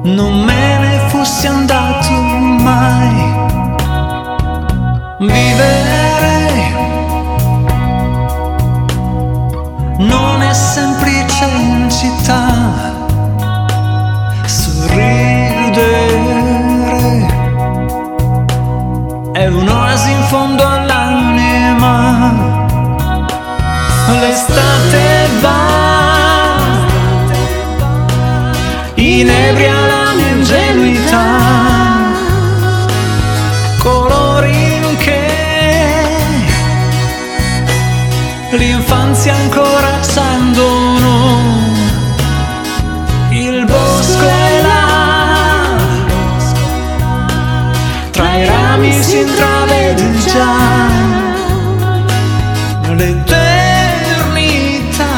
non me ne fossi andato mai. Vivere non è semplice in città, sorridere è un'oasi in fondo all'anima. L'estate va, inebria la mia ingenuità, colori che l'infanzia ancora accendono. Il bosco è là, tra i rami si intravede già l'eternità,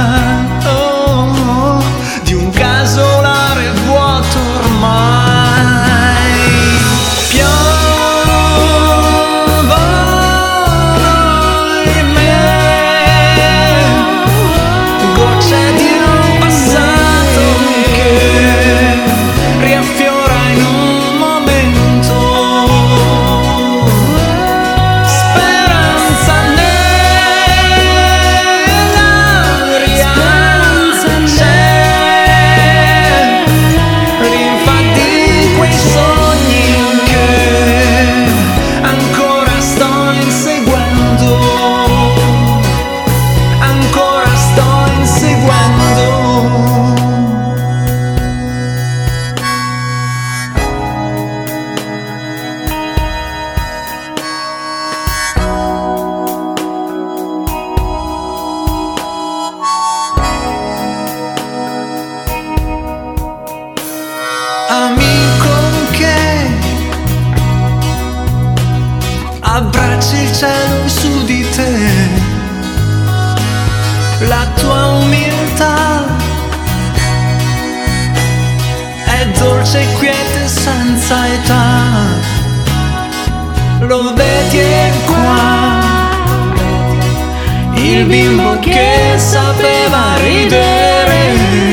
oh, di un casolare vuoto ormai. Piovono in me gocce di un passato che riaffiora in un momento. Speranza nell'aria c'è, rinfatti quei sogni che ancora sto inseguendo, ancora sto inseguendo. Amico che abbracci il cielo su di te, la tua umiltà è dolce e quiete senza età. Lo vedi è qua, il bimbo che sapeva ridere,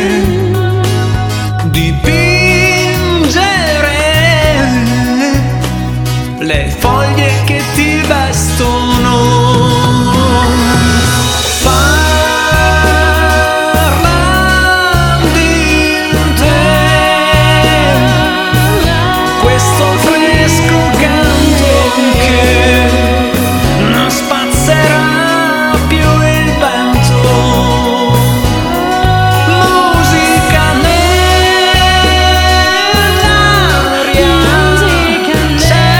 dipingere le foglie che ti vestono. Parla di te, questo fresco canto che non spazzerà più il vento. Musica nell'aria c'è,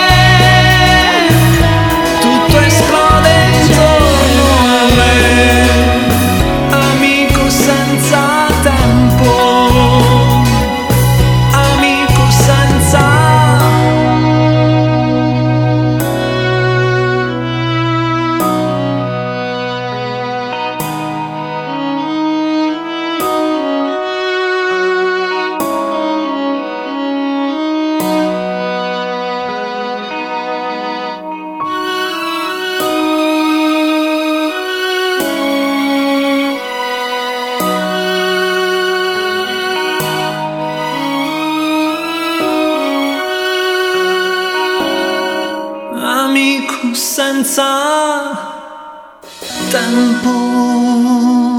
tutto esplode intorno a me. Amico senza tempo, amico senza amico senza tempo.